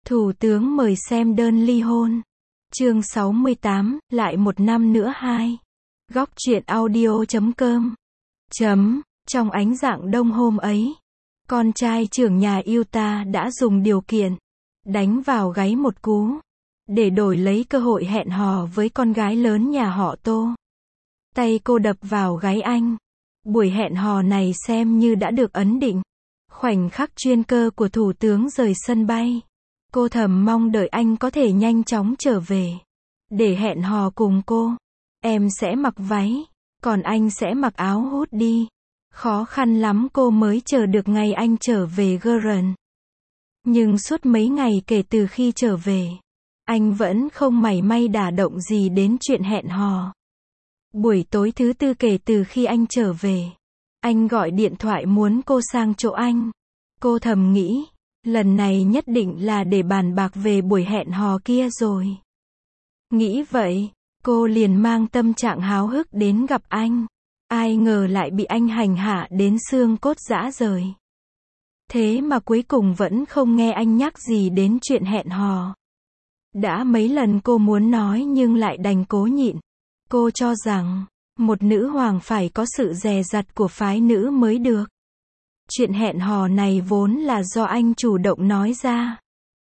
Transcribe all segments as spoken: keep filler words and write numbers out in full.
Thủ tướng mời xem đơn ly hôn. Chương sáu mươi tám, lại một năm nữa hai. Góc truyện audio chấm com. Chấm, trong ánh rạng đông hôm ấy, con trai trưởng nhà Utah đã dùng điều kiện đánh vào gáy một cú để đổi lấy cơ hội hẹn hò với con gái lớn nhà họ Tô. Tay cô đập vào gáy anh. Buổi hẹn hò này xem như đã được ấn định. Khoảnh khắc chuyên cơ của thủ tướng rời sân bay, cô thầm mong đợi anh có thể nhanh chóng trở về để hẹn hò cùng cô. Em sẽ mặc váy, còn anh sẽ mặc áo hút đi. Khó khăn lắm cô mới chờ được ngày anh trở về Guerin. Nhưng suốt mấy ngày kể từ khi trở về, anh vẫn không mảy may đả động gì đến chuyện hẹn hò. Buổi tối thứ tư kể từ khi anh trở về, anh gọi điện thoại muốn cô sang chỗ anh. Cô thầm nghĩ, lần này nhất định là để bàn bạc về buổi hẹn hò kia rồi. Nghĩ vậy, cô liền mang tâm trạng háo hức đến gặp anh. Ai ngờ lại bị anh hành hạ đến xương cốt rã rời. Thế mà cuối cùng vẫn không nghe anh nhắc gì đến chuyện hẹn hò. Đã mấy lần cô muốn nói nhưng lại đành cố nhịn. Cô cho rằng, một nữ hoàng phải có sự dè dặt của phái nữ mới được. Chuyện hẹn hò này vốn là do anh chủ động nói ra.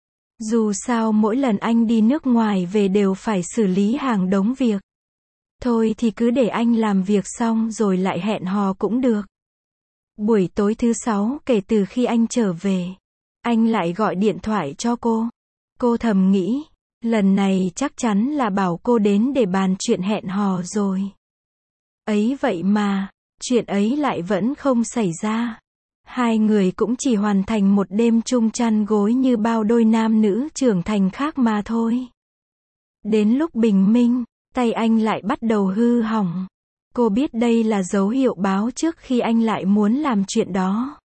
Dù sao mỗi lần anh đi nước ngoài về đều phải xử lý hàng đống việc. Thôi thì cứ để anh làm việc xong rồi lại hẹn hò cũng được. Buổi tối thứ sáu kể từ khi anh trở về, anh lại gọi điện thoại cho cô. Cô thầm nghĩ, lần này chắc chắn là bảo cô đến để bàn chuyện hẹn hò rồi. Ấy vậy mà, chuyện ấy lại vẫn không xảy ra. Hai người cũng chỉ hoàn thành một đêm chung chăn gối như bao đôi nam nữ trưởng thành khác mà thôi. Đến lúc bình minh, tay anh lại bắt đầu hư hỏng. Cô biết đây là dấu hiệu báo trước khi anh lại muốn làm chuyện đó.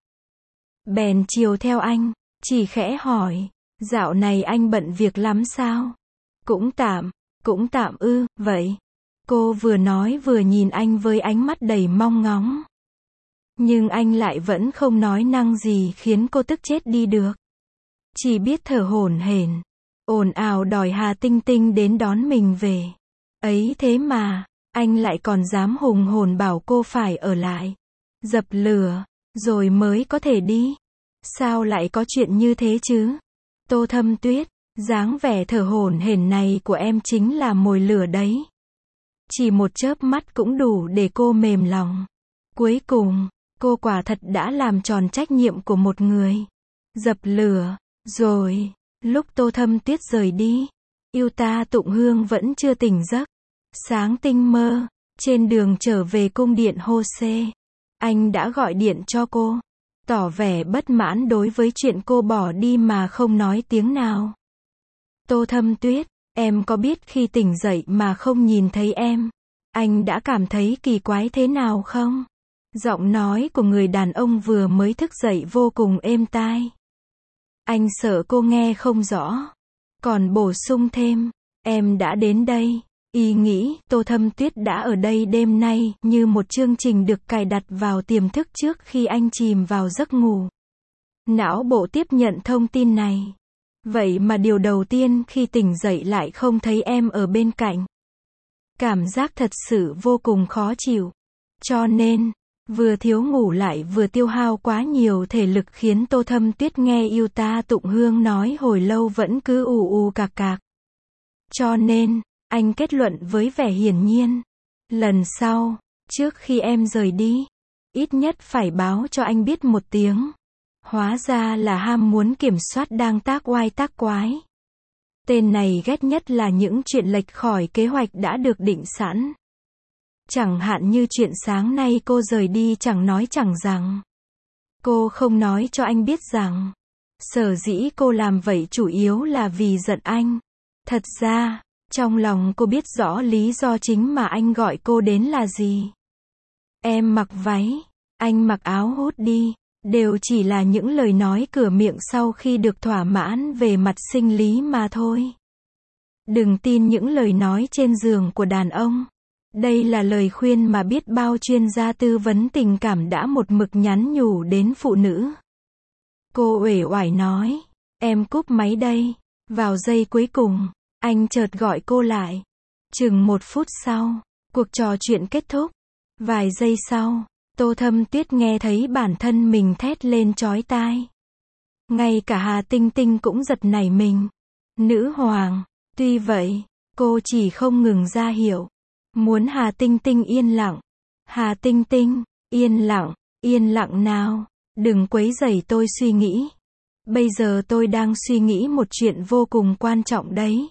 Bèn chiều theo anh, chỉ khẽ hỏi, dạo này anh bận việc lắm sao? Cũng tạm, cũng tạm ư, vậy. Cô vừa nói vừa nhìn anh với ánh mắt đầy mong ngóng. Nhưng anh lại vẫn không nói năng gì khiến cô tức chết đi được. Chỉ biết thở hổn hển, ồn ào đòi Hà Tinh Tinh đến đón mình về. Ấy thế mà, anh lại còn dám hùng hồn bảo cô phải ở lại, dập lửa, rồi mới có thể đi. Sao lại có chuyện như thế chứ? Tô Thâm Tuyết, dáng vẻ thở hổn hển này của em chính là mồi lửa đấy. Chỉ một chớp mắt cũng đủ để cô mềm lòng. Cuối cùng, cô quả thật đã làm tròn trách nhiệm của một người. Dập lửa, rồi, lúc Tô Thâm Tuyết rời đi, Utah Tụng Hương vẫn chưa tỉnh giấc. Sáng tinh mơ, trên đường trở về cung điện Hose, anh đã gọi điện cho cô, tỏ vẻ bất mãn đối với chuyện cô bỏ đi mà không nói tiếng nào. Tô Thâm Tuyết, em có biết khi tỉnh dậy mà không nhìn thấy em, anh đã cảm thấy kỳ quái thế nào không? Giọng nói của người đàn ông vừa mới thức dậy vô cùng êm tai. Anh sợ cô nghe không rõ, còn bổ sung thêm, em đã đến đây. Ý nghĩ Tô Thâm Tuyết đã ở đây đêm nay như một chương trình được cài đặt vào tiềm thức trước khi anh chìm vào giấc ngủ. Não bộ tiếp nhận thông tin này. Vậy mà điều đầu tiên khi tỉnh dậy lại không thấy em ở bên cạnh. Cảm giác thật sự vô cùng khó chịu. Cho nên, vừa thiếu ngủ lại vừa tiêu hao quá nhiều thể lực khiến Tô Thâm Tuyết nghe Utah Tụng Hương nói hồi lâu vẫn cứ ù ù cạc cạc. Cho nên, anh kết luận với vẻ hiển nhiên. Lần sau, trước khi em rời đi, ít nhất phải báo cho anh biết một tiếng. Hóa ra là ham muốn kiểm soát đang tác oai tác quái. Tên này ghét nhất là những chuyện lệch khỏi kế hoạch đã được định sẵn. Chẳng hạn như chuyện sáng nay cô rời đi chẳng nói chẳng rằng. Cô không nói cho anh biết rằng, sở dĩ cô làm vậy chủ yếu là vì giận anh. Thật ra, trong lòng cô biết rõ lý do chính mà anh gọi cô đến là gì. Em mặc váy, anh mặc áo hút đi, đều chỉ là những lời nói cửa miệng sau khi được thỏa mãn về mặt sinh lý mà thôi. Đừng tin những lời nói trên giường của đàn ông. Đây là lời khuyên mà biết bao chuyên gia tư vấn tình cảm đã một mực nhắn nhủ đến phụ nữ. Cô uể oải nói, em cúp máy đây. Vào giây cuối cùng, anh chợt gọi cô lại. Chừng một phút sau, cuộc trò chuyện kết thúc. Vài giây sau, Tô Thâm Tuyết nghe thấy bản thân mình thét lên chói tai. Ngay cả Hà Tinh Tinh cũng giật nảy mình. Nữ hoàng. Tuy vậy, cô chỉ không ngừng ra hiệu. Muốn Hà Tinh Tinh yên lặng. Hà Tinh Tinh, yên lặng, yên lặng nào. Đừng quấy rầy tôi suy nghĩ. Bây giờ tôi đang suy nghĩ một chuyện vô cùng quan trọng đấy.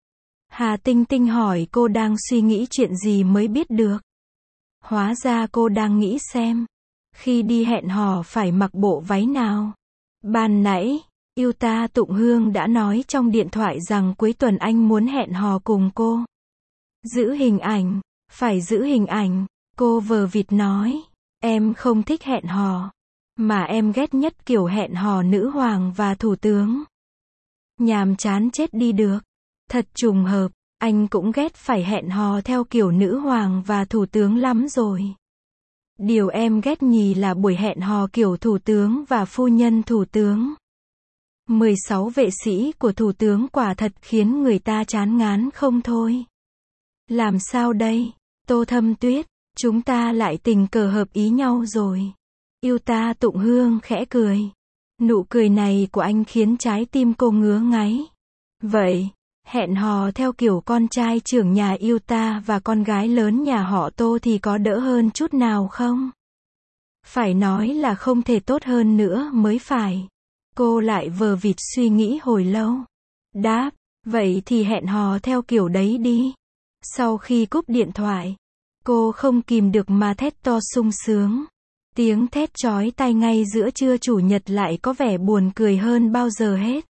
Hà Tinh Tinh hỏi cô đang suy nghĩ chuyện gì mới biết được. Hóa ra cô đang nghĩ xem, khi đi hẹn hò phải mặc bộ váy nào. Ban nãy, Yuta Tụng Hương đã nói trong điện thoại rằng cuối tuần anh muốn hẹn hò cùng cô. Giữ hình ảnh, phải giữ hình ảnh, cô vờ vịt nói. Em không thích hẹn hò, mà em ghét nhất kiểu hẹn hò nữ hoàng và thủ tướng. Nhàm chán chết đi được. Thật trùng hợp, anh cũng ghét phải hẹn hò theo kiểu nữ hoàng và thủ tướng lắm rồi. Điều em ghét nhì là buổi hẹn hò kiểu thủ tướng và phu nhân thủ tướng. mười sáu vệ sĩ của thủ tướng quả thật khiến người ta chán ngán không thôi. Làm sao đây, Tô Thâm Tuyết, chúng ta lại tình cờ hợp ý nhau rồi. Yuta Tụng Hương khẽ cười. Nụ cười này của anh khiến trái tim cô ngứa ngáy. Vậy, hẹn hò theo kiểu con trai trưởng nhà Yuta và con gái lớn nhà họ Tô thì có đỡ hơn chút nào không? Phải nói là không thể tốt hơn nữa mới phải. Cô lại vờ vịt suy nghĩ hồi lâu. Đáp, vậy thì hẹn hò theo kiểu đấy đi. Sau khi cúp điện thoại, cô không kìm được mà thét to sung sướng. Tiếng thét chói tai ngay giữa trưa chủ nhật lại có vẻ buồn cười hơn bao giờ hết.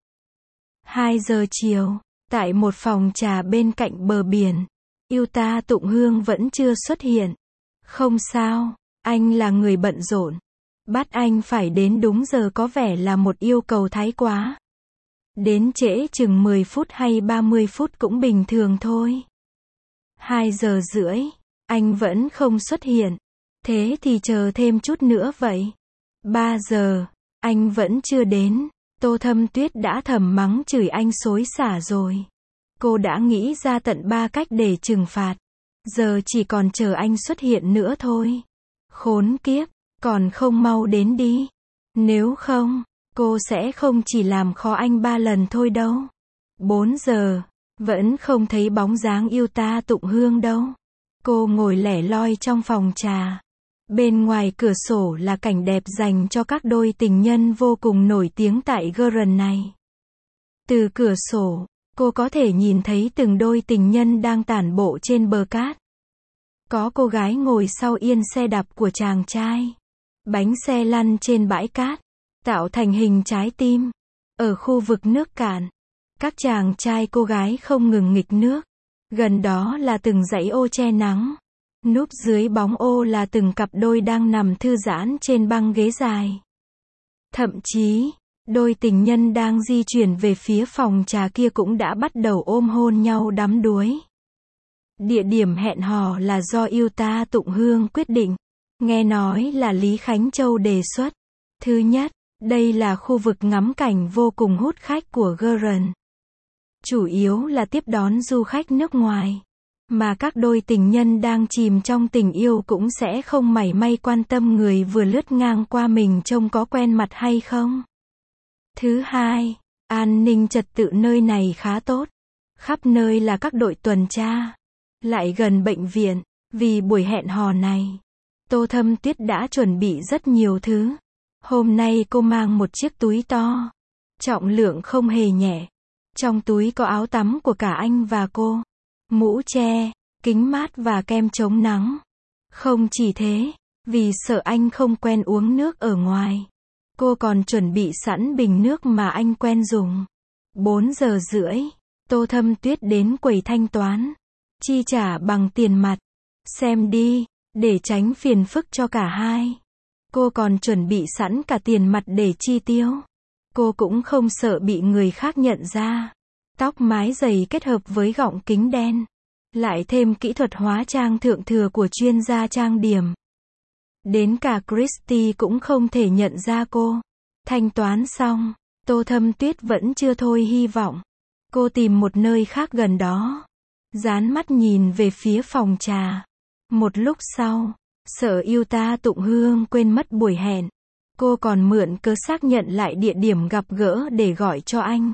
hai giờ chiều, tại một phòng trà bên cạnh bờ biển, Yuta Tụng Hương vẫn chưa xuất hiện. Không sao, anh là người bận rộn. Bắt anh phải đến đúng giờ có vẻ là một yêu cầu thái quá. Đến trễ chừng mười phút hay ba mươi phút cũng bình thường thôi. hai giờ rưỡi, anh vẫn không xuất hiện. Thế thì chờ thêm chút nữa vậy. ba giờ, anh vẫn chưa đến. Tô Thâm Tuyết đã thầm mắng chửi anh xối xả rồi. Cô đã nghĩ ra tận ba cách để trừng phạt. Giờ chỉ còn chờ anh xuất hiện nữa thôi. Khốn kiếp, còn không mau đến đi. Nếu không, cô sẽ không chỉ làm khó anh ba lần thôi đâu. bốn giờ, vẫn không thấy bóng dáng Yuta Tụng Hương đâu. Cô ngồi lẻ loi trong phòng trà. Bên ngoài cửa sổ là cảnh đẹp dành cho các đôi tình nhân vô cùng nổi tiếng tại Gurren này. Từ cửa sổ, cô có thể nhìn thấy từng đôi tình nhân đang tản bộ trên bờ cát. Có cô gái ngồi sau yên xe đạp của chàng trai. Bánh xe lăn trên bãi cát, tạo thành hình trái tim. Ở khu vực nước cạn, các chàng trai cô gái không ngừng nghịch nước. Gần đó là từng dãy ô che nắng. Núp dưới bóng ô là từng cặp đôi đang nằm thư giãn trên băng ghế dài. Thậm chí, đôi tình nhân đang di chuyển về phía phòng trà kia cũng đã bắt đầu ôm hôn nhau đắm đuối. Địa điểm hẹn hò là do Yuta Tụng Hương quyết định. Nghe nói là Lý Khánh Châu đề xuất. Thứ nhất, đây là khu vực ngắm cảnh vô cùng hút khách của Gurren. Chủ yếu là tiếp đón du khách nước ngoài. Mà các đôi tình nhân đang chìm trong tình yêu cũng sẽ không mảy may quan tâm người vừa lướt ngang qua mình trông có quen mặt hay không. Thứ hai, an ninh trật tự nơi này khá tốt. Khắp nơi là các đội tuần tra. Lại gần bệnh viện. Vì buổi hẹn hò này, Tô Thâm Tuyết đã chuẩn bị rất nhiều thứ. Hôm nay cô mang một chiếc túi to. Trọng lượng không hề nhẹ. Trong túi có áo tắm của cả anh và cô. Mũ che, kính mát và kem chống nắng. Không chỉ thế, vì sợ anh không quen uống nước ở ngoài, cô còn chuẩn bị sẵn bình nước mà anh quen dùng. bốn giờ rưỡi, Tô Thâm Tuyết đến quầy thanh toán. Chi trả bằng tiền mặt. Xem đi, để tránh phiền phức cho cả hai. Cô còn chuẩn bị sẵn cả tiền mặt để chi tiêu. Cô cũng không sợ bị người khác nhận ra. Tóc mái dày kết hợp với gọng kính đen. Lại thêm kỹ thuật hóa trang thượng thừa của chuyên gia trang điểm. Đến cả Christy cũng không thể nhận ra cô. Thanh toán xong, Tô Thâm Tuyết vẫn chưa thôi hy vọng. Cô tìm một nơi khác gần đó. Dán mắt nhìn về phía phòng trà. Một lúc sau, sợ yêu ta Tụng Hương quên mất buổi hẹn. Cô còn mượn cớ xác nhận lại địa điểm gặp gỡ để gọi cho anh.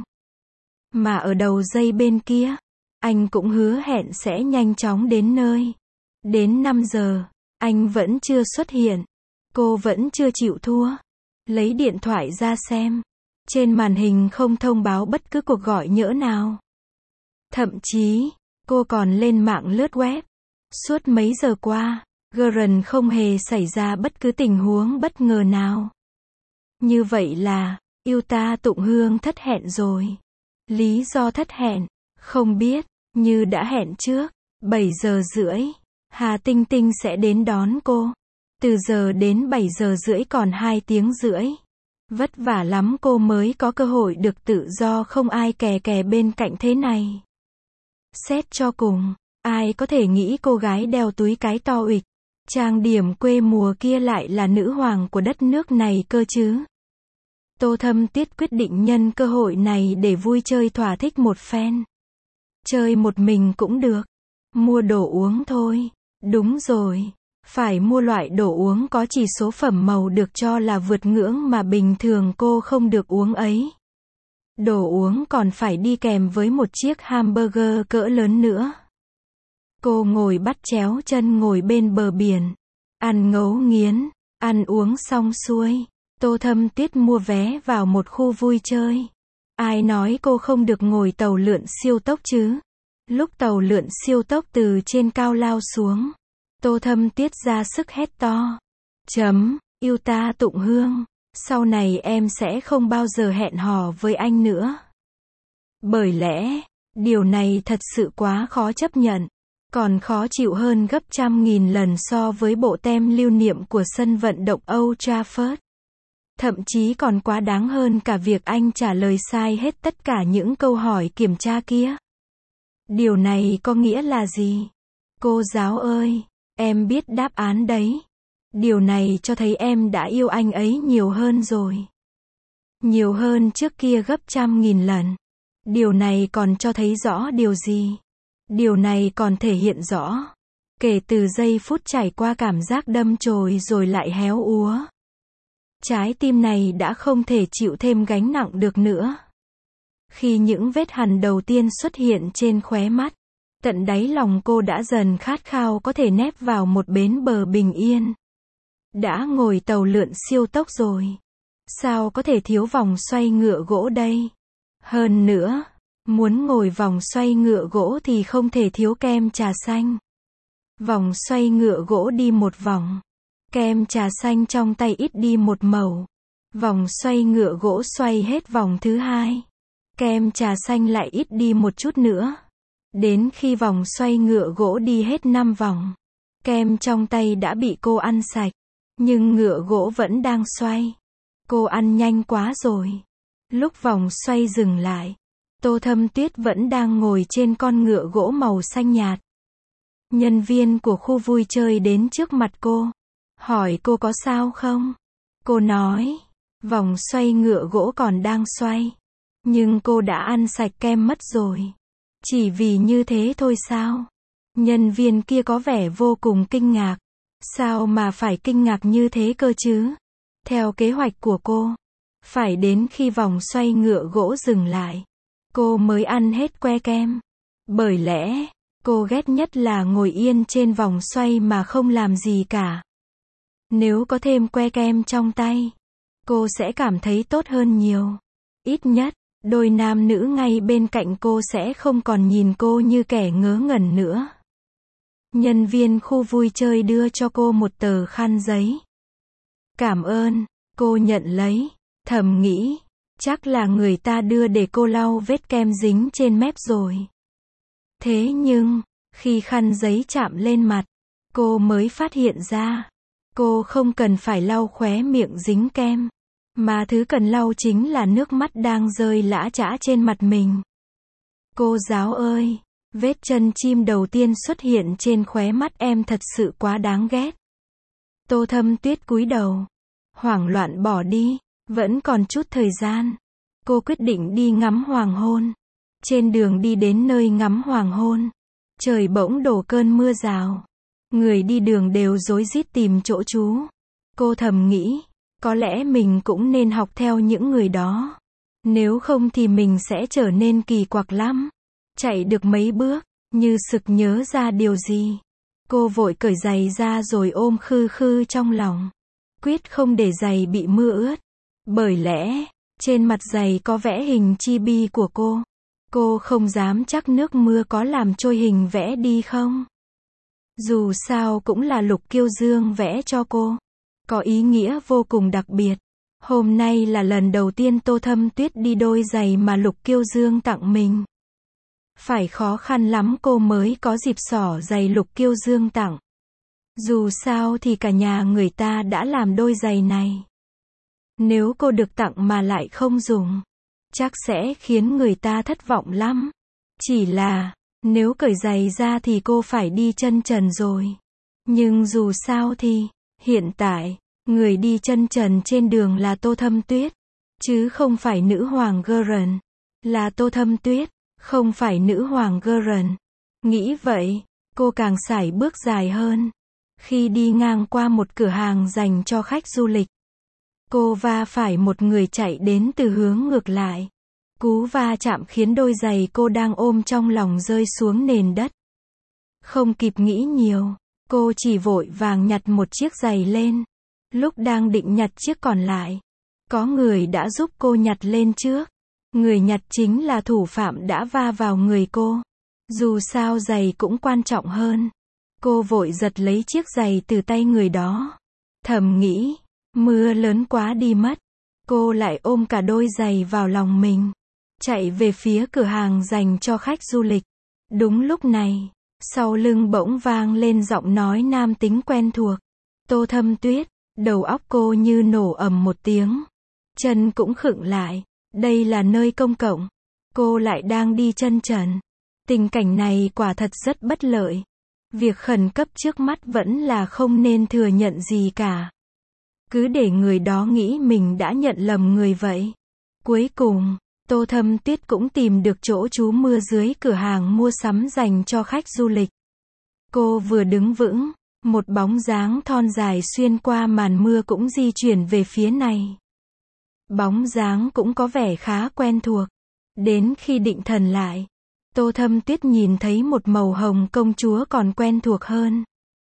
Mà ở đầu dây bên kia, anh cũng hứa hẹn sẽ nhanh chóng đến nơi. Đến năm giờ, anh vẫn chưa xuất hiện. Cô vẫn chưa chịu thua. Lấy điện thoại ra xem. Trên màn hình không thông báo bất cứ cuộc gọi nhỡ nào. Thậm chí, cô còn lên mạng lướt web. Suốt mấy giờ qua, Gurren không hề xảy ra bất cứ tình huống bất ngờ nào. Như vậy là, yêu ta Tụng Hương thất hẹn rồi. Lý do thất hẹn, không biết, như đã hẹn trước, bảy giờ rưỡi, Hà Tinh Tinh sẽ đến đón cô. Từ giờ đến bảy giờ rưỡi còn hai tiếng rưỡi. Vất vả lắm cô mới có cơ hội được tự do không ai kè kè bên cạnh thế này. Xét cho cùng, ai có thể nghĩ cô gái đeo túi cái to uịch, trang điểm quê mùa kia lại là nữ hoàng của đất nước này cơ chứ. Tô Thâm Tuyết quyết định nhân cơ hội này để vui chơi thỏa thích một phen. Chơi một mình cũng được. Mua đồ uống thôi. Đúng rồi. Phải mua loại đồ uống có chỉ số phẩm màu được cho là vượt ngưỡng mà bình thường cô không được uống ấy. Đồ uống còn phải đi kèm với một chiếc hamburger cỡ lớn nữa. Cô ngồi bắt chéo chân ngồi bên bờ biển. Ăn ngấu nghiến. Ăn uống xong xuôi. Tô Thâm Tuyết mua vé vào một khu vui chơi. Ai nói cô không được ngồi tàu lượn siêu tốc chứ? Lúc tàu lượn siêu tốc từ trên cao lao xuống, Tô Thâm Tuyết ra sức hét to. Chấm, yêu ta Tụng Hương, sau này em sẽ không bao giờ hẹn hò với anh nữa. Bởi lẽ, điều này thật sự quá khó chấp nhận, còn khó chịu hơn gấp trăm nghìn lần so với bộ tem lưu niệm của sân vận động Old Trafford. Thậm chí còn quá đáng hơn cả việc anh trả lời sai hết tất cả những câu hỏi kiểm tra kia. Điều này có nghĩa là gì? Cô giáo ơi, em biết đáp án đấy. Điều này cho thấy em đã yêu anh ấy nhiều hơn rồi. Nhiều hơn trước kia gấp trăm nghìn lần. Điều này còn cho thấy rõ điều gì? Điều này còn thể hiện rõ. Kể từ giây phút trải qua cảm giác đâm chồi rồi lại héo úa. Trái tim này đã không thể chịu thêm gánh nặng được nữa. Khi những vết hằn đầu tiên xuất hiện trên khóe mắt, tận đáy lòng cô đã dần khát khao có thể nép vào một bến bờ bình yên. Đã ngồi tàu lượn siêu tốc rồi. Sao có thể thiếu vòng xoay ngựa gỗ đây? Hơn nữa, muốn ngồi vòng xoay ngựa gỗ thì không thể thiếu kem trà xanh. Vòng xoay ngựa gỗ đi một vòng. Kem trà xanh trong tay ít đi một mẩu. Vòng xoay ngựa gỗ xoay hết vòng thứ hai. Kem trà xanh lại ít đi một chút nữa. Đến khi vòng xoay ngựa gỗ đi hết năm vòng. Kem trong tay đã bị cô ăn sạch. Nhưng ngựa gỗ vẫn đang xoay. Cô ăn nhanh quá rồi. Lúc vòng xoay dừng lại, Tô Thâm Tuyết vẫn đang ngồi trên con ngựa gỗ màu xanh nhạt. Nhân viên của khu vui chơi đến trước mặt cô. Hỏi cô có sao không? Cô nói, vòng xoay ngựa gỗ còn đang xoay. Nhưng cô đã ăn sạch kem mất rồi. Chỉ vì như thế thôi sao? Nhân viên kia có vẻ vô cùng kinh ngạc. Sao mà phải kinh ngạc như thế cơ chứ? Theo kế hoạch của cô, phải đến khi vòng xoay ngựa gỗ dừng lại, cô mới ăn hết que kem. Bởi lẽ, cô ghét nhất là ngồi yên trên vòng xoay mà không làm gì cả. Nếu có thêm que kem trong tay, cô sẽ cảm thấy tốt hơn nhiều. Ít nhất, đôi nam nữ ngay bên cạnh cô sẽ không còn nhìn cô như kẻ ngớ ngẩn nữa. Nhân viên khu vui chơi đưa cho cô một tờ khăn giấy. Cảm ơn, cô nhận lấy, thầm nghĩ, chắc là người ta đưa để cô lau vết kem dính trên mép rồi. Thế nhưng, khi khăn giấy chạm lên mặt, cô mới phát hiện ra, cô không cần phải lau khóe miệng dính kem, mà thứ cần lau chính là nước mắt đang rơi lã chã trên mặt mình. Cô giáo ơi, vết chân chim đầu tiên xuất hiện trên khóe mắt em thật sự quá đáng ghét. Tô Thâm Tuyết cúi đầu, hoảng loạn bỏ đi, vẫn còn chút thời gian. Cô quyết định đi ngắm hoàng hôn. Trên đường đi đến nơi ngắm hoàng hôn, trời bỗng đổ cơn mưa rào. Người đi đường đều rối rít tìm chỗ trú. Cô thầm nghĩ, có lẽ mình cũng nên học theo những người đó. Nếu không thì mình sẽ trở nên kỳ quặc lắm. Chạy được mấy bước, như sực nhớ ra điều gì. Cô vội cởi giày ra rồi ôm khư khư trong lòng. Quyết không để giày bị mưa ướt. Bởi lẽ, trên mặt giày có vẽ hình chibi của cô. Cô không dám chắc nước mưa có làm trôi hình vẽ đi không. Dù sao cũng là Lục Kiêu Dương vẽ cho cô. Có ý nghĩa vô cùng đặc biệt. Hôm nay là lần đầu tiên Tô Thâm Tuyết đi đôi giày mà Lục Kiêu Dương tặng mình. Phải khó khăn lắm cô mới có dịp xỏ giày Lục Kiêu Dương tặng. Dù sao thì cả nhà người ta đã làm đôi giày này. Nếu cô được tặng mà lại không dùng, chắc sẽ khiến người ta thất vọng lắm. Chỉ là, nếu cởi giày ra thì cô phải đi chân trần rồi. Nhưng dù sao thì, hiện tại, người đi chân trần trên đường là Tô Thâm Tuyết, chứ không phải nữ hoàng Gurren. Là Tô Thâm Tuyết, không phải nữ hoàng Gurren. Nghĩ vậy, cô càng sải bước dài hơn. Khi đi ngang qua một cửa hàng dành cho khách du lịch, cô va phải một người chạy đến từ hướng ngược lại. Cú va chạm khiến đôi giày cô đang ôm trong lòng rơi xuống nền đất. Không kịp nghĩ nhiều, cô chỉ vội vàng nhặt một chiếc giày lên. Lúc đang định nhặt chiếc còn lại, có người đã giúp cô nhặt lên trước. Người nhặt chính là thủ phạm đã va vào người cô. Dù sao giày cũng quan trọng hơn. Cô vội giật lấy chiếc giày từ tay người đó. Thầm nghĩ, mưa lớn quá đi mất. Cô lại ôm cả đôi giày vào lòng mình, chạy về phía cửa hàng dành cho khách du lịch. Đúng lúc này, sau lưng bỗng vang lên giọng nói nam tính quen thuộc. Tô Thâm Tuyết, đầu óc cô như nổ ầm một tiếng. Chân cũng khựng lại. Đây là nơi công cộng. Cô lại đang đi chân trần. Tình cảnh này quả thật rất bất lợi. Việc khẩn cấp trước mắt vẫn là không nên thừa nhận gì cả. Cứ để người đó nghĩ mình đã nhận lầm người vậy. Cuối cùng, Tô Thâm Tuyết cũng tìm được chỗ trú mưa dưới cửa hàng mua sắm dành cho khách du lịch. Cô vừa đứng vững, một bóng dáng thon dài xuyên qua màn mưa cũng di chuyển về phía này. Bóng dáng cũng có vẻ khá quen thuộc. Đến khi định thần lại, Tô Thâm Tuyết nhìn thấy một màu hồng công chúa còn quen thuộc hơn.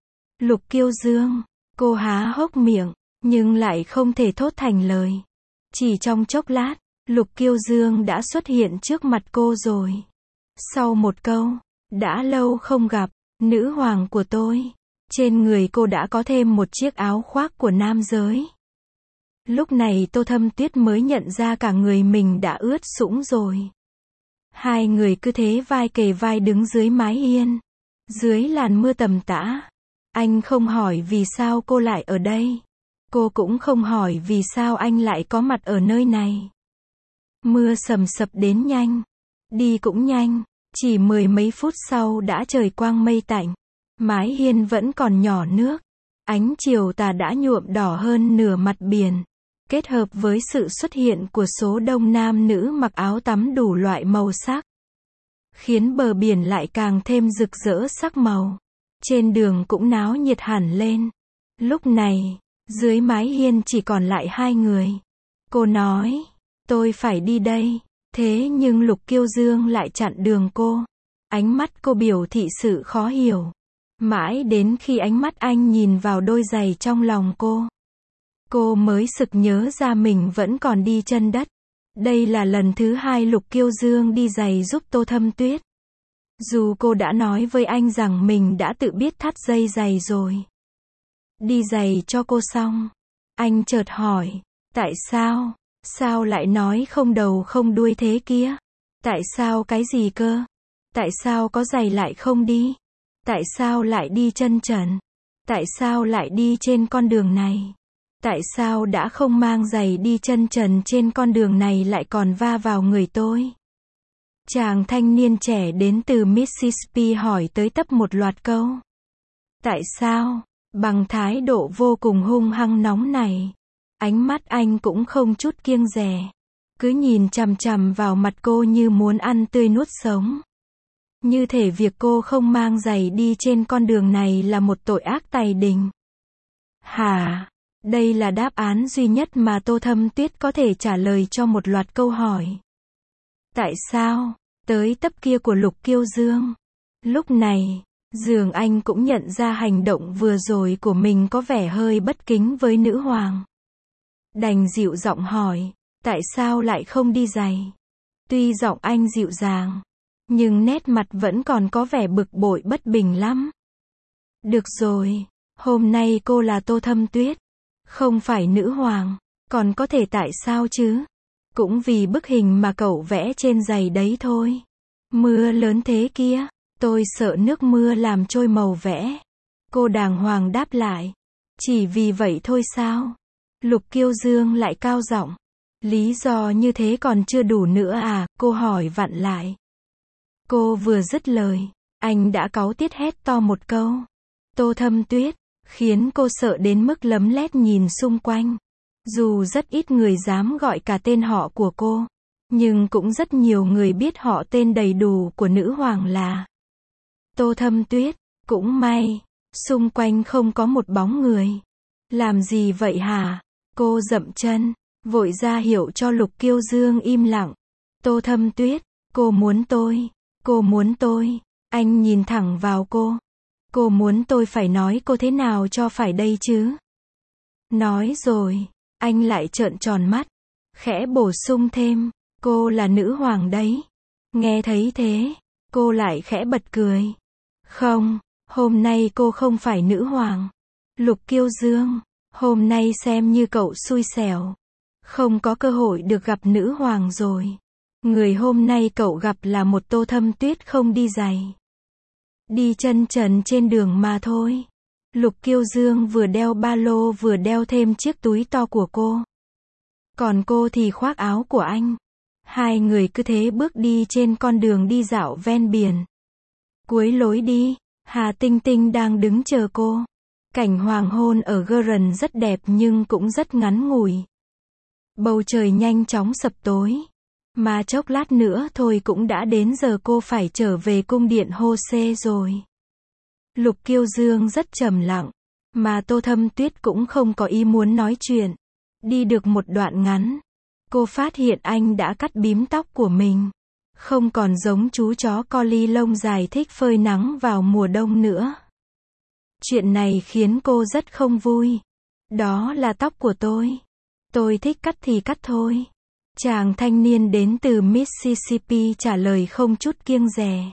Lục Kiêu Dương, cô há hốc miệng, nhưng lại không thể thốt thành lời. Chỉ trong chốc lát, Lục Kiêu Dương đã xuất hiện trước mặt cô rồi. Sau một câu, đã lâu không gặp, nữ hoàng của tôi. Trên người cô đã có thêm một chiếc áo khoác của nam giới. Lúc này Tô Thâm Tuyết mới nhận ra cả người mình đã ướt sũng rồi. Hai người cứ thế vai kề vai đứng dưới mái hiên, dưới làn mưa tầm tã. Anh không hỏi vì sao cô lại ở đây. Cô cũng không hỏi vì sao anh lại có mặt ở nơi này. Mưa sầm sập đến nhanh, đi cũng nhanh, chỉ mười mấy phút sau đã trời quang mây tạnh. Mái hiên vẫn còn nhỏ nước, ánh chiều tà đã nhuộm đỏ hơn nửa mặt biển. Kết hợp với sự xuất hiện của số đông nam nữ mặc áo tắm đủ loại màu sắc, khiến bờ biển lại càng thêm rực rỡ sắc màu. Trên đường cũng náo nhiệt hẳn lên. Lúc này, dưới mái hiên chỉ còn lại hai người. Cô nói, tôi phải đi đây. Thế nhưng Lục Kiêu Dương lại chặn đường cô. Ánh mắt cô biểu thị sự khó hiểu. Mãi đến khi ánh mắt anh nhìn vào đôi giày trong lòng cô, cô mới sực nhớ ra mình vẫn còn đi chân đất. Đây là lần thứ hai Lục Kiêu Dương đi giày giúp Tô Thâm Tuyết. Dù cô đã nói với anh rằng mình đã tự biết thắt dây giày rồi. Đi giày cho cô xong, anh chợt hỏi, tại sao? Sao lại nói không đầu không đuôi thế kia? Tại sao cái gì cơ? Tại sao có giày lại không đi? Tại sao lại đi chân trần? Tại sao lại đi trên con đường này? Tại sao đã không mang giày đi chân trần trên con đường này lại còn va vào người tôi? Chàng thanh niên trẻ đến từ Mississippi hỏi tới tấp một loạt câu. Tại sao? Bằng thái độ vô cùng hung hăng nóng này. Ánh mắt anh cũng không chút kiêng dè. cứ nhìn chằm chằm vào mặt cô như muốn ăn tươi nuốt sống. Như thể việc cô không mang giày đi trên con đường này là một tội ác tày đình. Hả? Đây là đáp án duy nhất mà Tô Thâm Tuyết có thể trả lời cho một loạt câu hỏi. Tại sao? Tới tấp kia của Lục Kiêu Dương. Lúc này, dường anh cũng nhận ra hành động vừa rồi của mình có vẻ hơi bất kính với nữ hoàng. Đành dịu giọng hỏi, tại sao lại không đi giày? Tuy giọng anh dịu dàng, nhưng nét mặt vẫn còn có vẻ bực bội bất bình lắm. Được rồi, hôm nay cô là Tô Thâm Tuyết, không phải nữ hoàng, còn có thể tại sao chứ? Cũng vì bức hình mà cậu vẽ trên giày đấy thôi. Mưa lớn thế kia, tôi sợ nước mưa làm trôi màu vẽ. Cô đàng hoàng đáp lại. Chỉ vì vậy thôi sao? Lục Kiêu Dương lại cao giọng. Lý do như thế còn chưa đủ nữa à? Cô hỏi vặn lại. Cô vừa dứt lời, anh đã cáu tiết hét to một câu. Tô Thâm Tuyết, khiến cô sợ đến mức lấm lét nhìn xung quanh. Dù rất ít người dám gọi cả tên họ của cô, nhưng cũng rất nhiều người biết họ tên đầy đủ của nữ hoàng là Tô Thâm Tuyết. Cũng may, xung quanh không có một bóng người. Làm gì vậy hả? Cô dậm chân, vội ra hiệu cho Lục Kiêu Dương im lặng. Tô Thâm Tuyết, cô muốn tôi, cô muốn tôi. Anh nhìn thẳng vào cô. Cô muốn tôi phải nói cô thế nào cho phải đây chứ? Nói rồi, anh lại trợn tròn mắt, khẽ bổ sung thêm, cô là nữ hoàng đấy. Nghe thấy thế, cô lại khẽ bật cười. Không, hôm nay cô không phải nữ hoàng. Lục Kiêu Dương, hôm nay xem như cậu xui xẻo. Không có cơ hội được gặp nữ hoàng rồi. Người hôm nay cậu gặp là một Tô Thâm Tuyết không đi giày. Đi chân trần trên đường mà thôi. Lục Kiêu Dương vừa đeo ba lô vừa đeo thêm chiếc túi to của cô. Còn cô thì khoác áo của anh. Hai người cứ thế bước đi trên con đường đi dạo ven biển. Cuối lối đi, Hà Tinh Tinh đang đứng chờ cô. Cảnh hoàng hôn ở Gurren rất đẹp nhưng cũng rất ngắn ngủi. Bầu trời nhanh chóng sập tối. Mà chốc lát nữa thôi cũng đã đến giờ cô phải trở về cung điện Hô-xê rồi. Lục Kiêu Dương rất trầm lặng, mà Tô Thâm Tuyết cũng không có ý muốn nói chuyện. Đi được một đoạn ngắn, cô phát hiện anh đã cắt bím tóc của mình. Không còn giống chú chó collie lông dài thích phơi nắng vào mùa đông nữa. Chuyện này khiến cô rất không vui. Đó là tóc của tôi. Tôi thích cắt thì cắt thôi. Chàng thanh niên đến từ Mississippi trả lời không chút kiêng dè.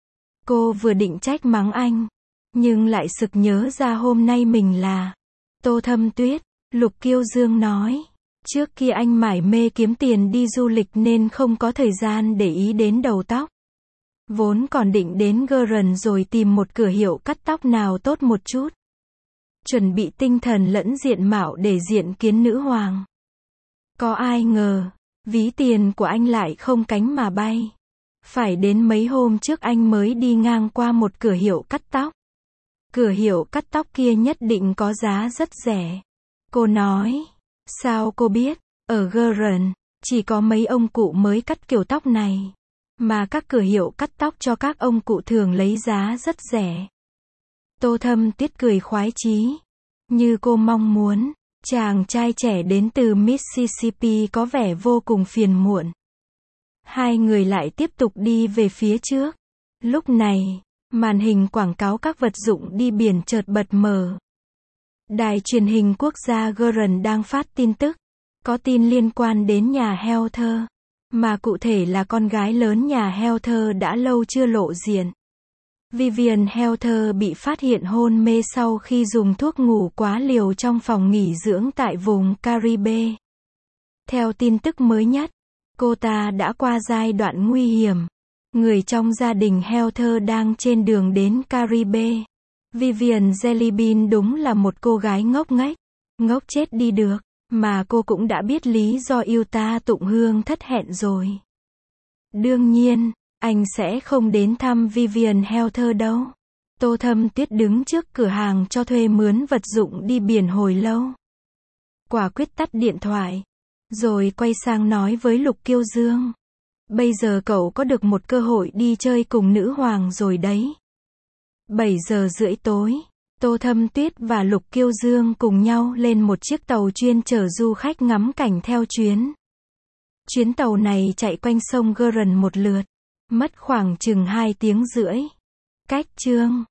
Cô vừa định trách mắng anh, nhưng lại sực nhớ ra hôm nay mình là Tô Thâm Tuyết. Lục Kiêu Dương nói, trước kia anh mải mê kiếm tiền đi du lịch nên không có thời gian để ý đến đầu tóc. Vốn còn định đến Gurren rồi tìm một cửa hiệu cắt tóc nào tốt một chút. Chuẩn bị tinh thần lẫn diện mạo để diện kiến nữ hoàng. Có ai ngờ, ví tiền của anh lại không cánh mà bay. Phải đến mấy hôm trước anh mới đi ngang qua một cửa hiệu cắt tóc. Cửa hiệu cắt tóc kia nhất định có giá rất rẻ. Cô nói, sao cô biết, ở Gurren, chỉ có mấy ông cụ mới cắt kiểu tóc này. Mà các cửa hiệu cắt tóc cho các ông cụ thường lấy giá rất rẻ. Tô Thâm Tuyết cười khoái chí. Như cô mong muốn, chàng trai trẻ đến từ Mississippi có vẻ vô cùng phiền muộn. Hai người lại tiếp tục đi về phía trước. Lúc này, màn hình quảng cáo các vật dụng đi biển chợt bật mở. Đài truyền hình quốc gia Gurren đang phát tin tức. Có tin liên quan đến nhà Heather. Mà cụ thể là con gái lớn nhà Heather đã lâu chưa lộ diện. Vivian Heather bị phát hiện hôn mê sau khi dùng thuốc ngủ quá liều trong phòng nghỉ dưỡng tại vùng Caribe. Theo tin tức mới nhất, cô ta đã qua giai đoạn nguy hiểm. Người trong gia đình Heather đang trên đường đến Caribe. Vivian Jellybean đúng là một cô gái ngốc nghếch. Ngốc chết đi được. Mà cô cũng đã biết lý do yêu ta tụng hương thất hẹn rồi. Đương nhiên, anh sẽ không đến thăm Vivian Heather đâu. Tô Thâm Tuyết đứng trước cửa hàng cho thuê mướn vật dụng đi biển hồi lâu. Quả quyết tắt điện thoại. Rồi quay sang nói với Lục Kiêu Dương. Bây giờ cậu có được một cơ hội đi chơi cùng nữ hoàng rồi đấy. bảy giờ rưỡi tối, Tô Thâm Tuyết và Lục Kiêu Dương cùng nhau lên một chiếc tàu chuyên chở du khách ngắm cảnh theo chuyến. Chuyến tàu này chạy quanh sông Gurren một lượt, mất khoảng chừng hai tiếng rưỡi. Cách chương